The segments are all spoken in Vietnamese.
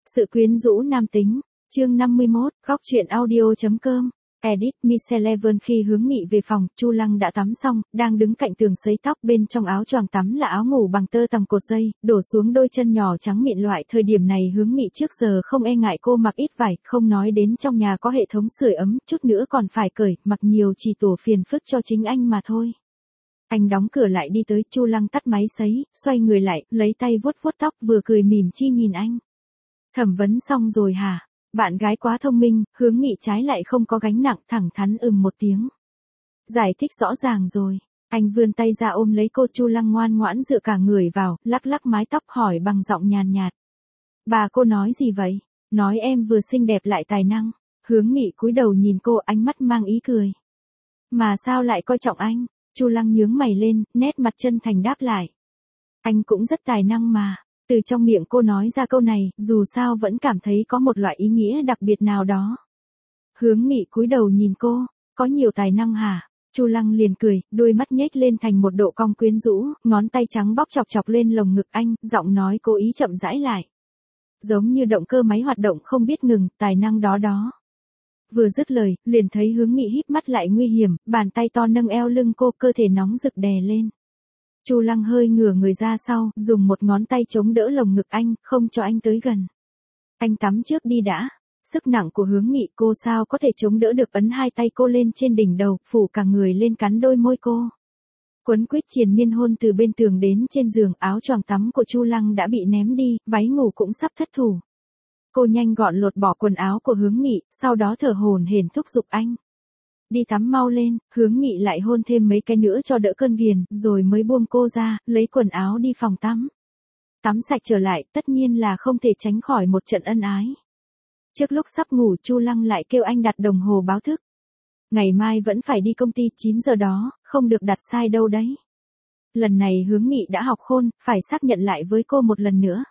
Sự quyến rũ nam tính, chương 51, góc truyện audio.com. Edit Miss11. Khi Hướng Nghị về phòng, Chu Lăng đã tắm xong, đang đứng cạnh tường sấy tóc, bên trong áo choàng tắm là áo ngủ bằng tơ tằm cột dây, đổ xuống đôi chân nhỏ trắng mịn. Loại thời điểm này Hướng Nghị trước giờ không e ngại cô mặc ít vải, không nói đến trong nhà có hệ thống sưởi ấm, chút nữa còn phải cởi, mặc nhiều chỉ tổ phiền phức cho chính anh mà thôi. Anh đóng cửa lại đi tới, Chu Lăng tắt máy sấy, xoay người lại, lấy tay vuốt vuốt tóc, vừa cười mỉm chi nhìn anh. Thẩm vấn xong rồi hả? Bạn gái quá thông minh. Hướng Nghị trái lại không có gánh nặng, thẳng thắn một tiếng. Giải thích rõ ràng rồi. Anh vươn tay ra ôm lấy cô. Chu Lăng ngoan ngoãn dựa cả người vào, lắc lắc mái tóc, hỏi bằng giọng nhàn nhạt. Bà cô nói gì vậy? Nói em vừa xinh đẹp lại tài năng. Hướng Nghị cúi đầu nhìn cô, ánh mắt mang ý cười. Mà sao lại coi trọng anh? Chu Lăng nhướng mày lên, nét mặt chân thành đáp lại. Anh cũng rất tài năng mà. Từ trong miệng cô nói ra câu này, dù sao vẫn cảm thấy có một loại ý nghĩa đặc biệt nào đó. Hướng Nghị cúi đầu nhìn cô, có nhiều tài năng hả? Chu Lăng liền cười, đôi mắt nhếch lên thành một độ cong quyến rũ, ngón tay trắng bóc chọc chọc lên lồng ngực anh, giọng nói cố ý chậm rãi lại. Giống như động cơ máy hoạt động không biết ngừng, tài năng đó đó. Vừa dứt lời, liền thấy Hướng Nghị híp mắt lại nguy hiểm, bàn tay to nâng eo lưng cô, cơ thể nóng rực đè lên. Chu Lăng hơi ngửa người ra sau, dùng một ngón tay chống đỡ lồng ngực anh, không cho anh tới gần. Anh tắm trước đi đã. Sức nặng của Hướng Nghị cô sao có thể chống đỡ được, ấn hai tay cô lên trên đỉnh đầu, phủ cả người lên cắn đôi môi cô. Quấn quýt triền miên hôn từ bên tường đến trên giường, áo choàng tắm của Chu Lăng đã bị ném đi, váy ngủ cũng sắp thất thủ. Cô nhanh gọn lột bỏ quần áo của Hướng Nghị, sau đó thở hổn hển thúc giục anh. Đi tắm mau lên. Hướng Nghị lại hôn thêm mấy cái nữa cho đỡ cơn ghiền, rồi mới buông cô ra, lấy quần áo đi phòng tắm. Tắm sạch trở lại, tất nhiên là không thể tránh khỏi một trận ân ái. Trước lúc sắp ngủ, Chu Lăng lại kêu anh đặt đồng hồ báo thức. Ngày mai vẫn phải đi công ty 9 giờ đó, không được đặt sai đâu đấy. Lần này Hướng Nghị đã học khôn, phải xác nhận lại với cô một lần nữa.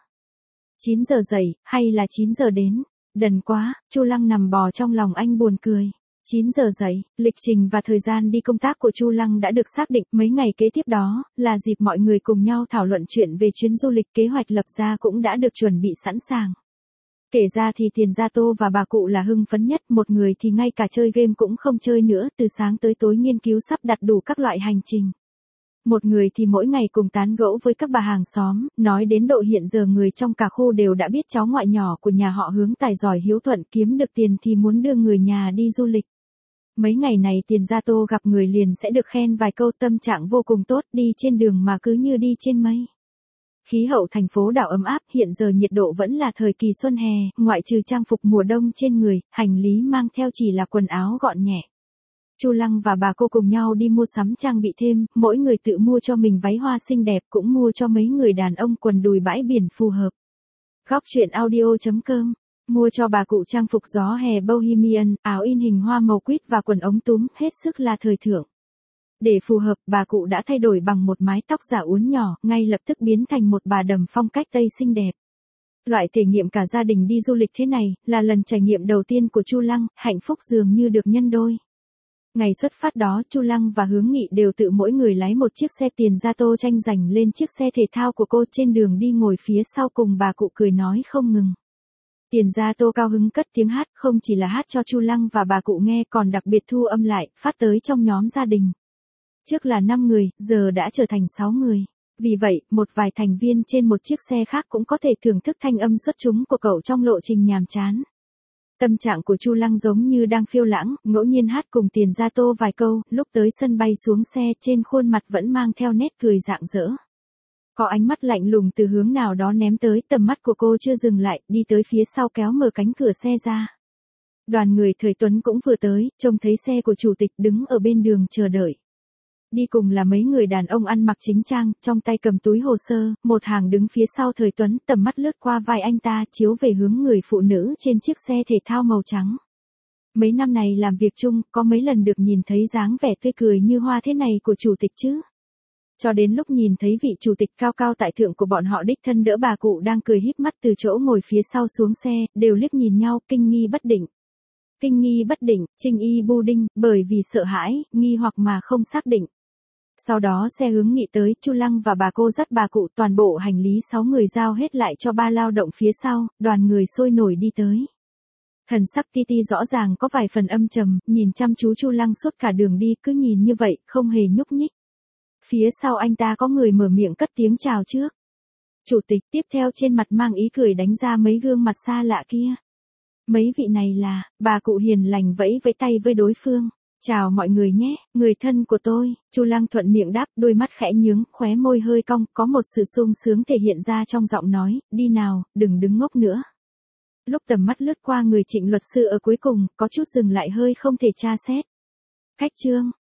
9 giờ dậy, hay là 9 giờ đến? Đần quá. Chu Lăng nằm bò trong lòng anh buồn cười. 9 giờ dậy, lịch trình và thời gian đi công tác của Chu Lăng đã được xác định, mấy ngày kế tiếp đó, là dịp mọi người cùng nhau thảo luận chuyện về chuyến du lịch, kế hoạch lập ra cũng đã được chuẩn bị sẵn sàng. Kể ra thì Tiền Gia Tô và bà cụ là hưng phấn nhất, một người thì ngay cả chơi game cũng không chơi nữa, từ sáng tới tối nghiên cứu sắp đặt đủ các loại hành trình. Một người thì mỗi ngày cùng tán gẫu với các bà hàng xóm, nói đến độ hiện giờ người trong cả khu đều đã biết cháu ngoại nhỏ của nhà họ Hướng tài giỏi hiếu thuận, kiếm được tiền thì muốn đưa người nhà đi du lịch. Mấy ngày này Tiền Gia Tô gặp người liền sẽ được khen vài câu, tâm trạng vô cùng tốt, đi trên đường mà cứ như đi trên mây. Khí hậu thành phố đảo ấm áp, hiện giờ nhiệt độ vẫn là thời kỳ xuân hè, ngoại trừ trang phục mùa đông trên người, hành lý mang theo chỉ là quần áo gọn nhẹ. Chu Lăng và bà cô cùng nhau đi mua sắm trang bị thêm, mỗi người tự mua cho mình váy hoa xinh đẹp, cũng mua cho mấy người đàn ông quần đùi bãi biển phù hợp. Góc truyện audio.com. Mua cho bà cụ trang phục gió hè Bohemian, áo in hình hoa màu quýt và quần ống túm, hết sức là thời thượng. Để phù hợp, bà cụ đã thay đổi bằng một mái tóc giả uốn nhỏ, ngay lập tức biến thành một bà đầm phong cách Tây xinh đẹp. Loại thể nghiệm cả gia đình đi du lịch thế này, là lần trải nghiệm đầu tiên của Chu Lăng, hạnh phúc dường như được nhân đôi. Ngày xuất phát đó, Chu Lăng và Hướng Nghị đều tự mỗi người lái một chiếc xe Tiền Gia Tô tranh giành lên chiếc xe thể thao của cô, trên đường đi ngồi phía sau cùng bà cụ cười nói không ngừng. Tiền Gia Tô cao hứng cất tiếng hát, không chỉ là hát cho Chu Lăng và bà cụ nghe, còn đặc biệt thu âm lại, phát tới trong nhóm gia đình. Trước là 5 người, giờ đã trở thành 6 người. Vì vậy, một vài thành viên trên một chiếc xe khác cũng có thể thưởng thức thanh âm xuất chúng của cậu trong lộ trình nhàm chán. Tâm trạng của Chu Lăng giống như đang phiêu lãng, ngẫu nhiên hát cùng Tiền Gia Tô vài câu, lúc tới sân bay xuống xe, trên khuôn mặt vẫn mang theo nét cười rạng rỡ. Có ánh mắt lạnh lùng từ hướng nào đó ném tới, tầm mắt của cô chưa dừng lại, đi tới phía sau kéo mở cánh cửa xe ra. Đoàn người thời Tuấn cũng vừa tới, trông thấy xe của chủ tịch đứng ở bên đường chờ đợi. Đi cùng là mấy người đàn ông ăn mặc chính trang, trong tay cầm túi hồ sơ, một hàng đứng phía sau thời Tuấn, tầm mắt lướt qua vai anh ta, chiếu về hướng người phụ nữ trên chiếc xe thể thao màu trắng. Mấy năm này làm việc chung, có mấy lần được nhìn thấy dáng vẻ tươi cười như hoa thế này của chủ tịch chứ. Cho đến lúc nhìn thấy vị chủ tịch cao cao tại thượng của bọn họ đích thân đỡ bà cụ đang cười híp mắt từ chỗ ngồi phía sau xuống xe, đều liếc nhìn nhau, kinh nghi bất định. Kinh nghi bất định, Trinh Y bu đinh, bởi vì sợ hãi, nghi hoặc mà không xác định. Sau đó xe hướng nghị tới, Chu Lăng và bà cô dắt bà cụ, toàn bộ hành lý 6 người giao hết lại cho ba lao động phía sau, đoàn người sôi nổi đi tới. Thần sắc Ti Ti rõ ràng có vài phần âm trầm, nhìn chăm chú Chu Lăng suốt cả đường đi, cứ nhìn như vậy, không hề nhúc nhích. Phía sau anh ta có người mở miệng cất tiếng chào trước. Chủ tịch, tiếp theo trên mặt mang ý cười đánh ra mấy gương mặt xa lạ kia. Mấy vị này là, bà cụ hiền lành vẫy vẫy tay với đối phương. Chào mọi người nhé, người thân của tôi. Chu Lăng thuận miệng đáp, đôi mắt khẽ nhướng, khóe môi hơi cong, có một sự sung sướng thể hiện ra trong giọng nói, đi nào, đừng đứng ngốc nữa. Lúc tầm mắt lướt qua người Trịnh luật sư ở cuối cùng, có chút dừng lại hơi không thể tra xét. Khách Trương,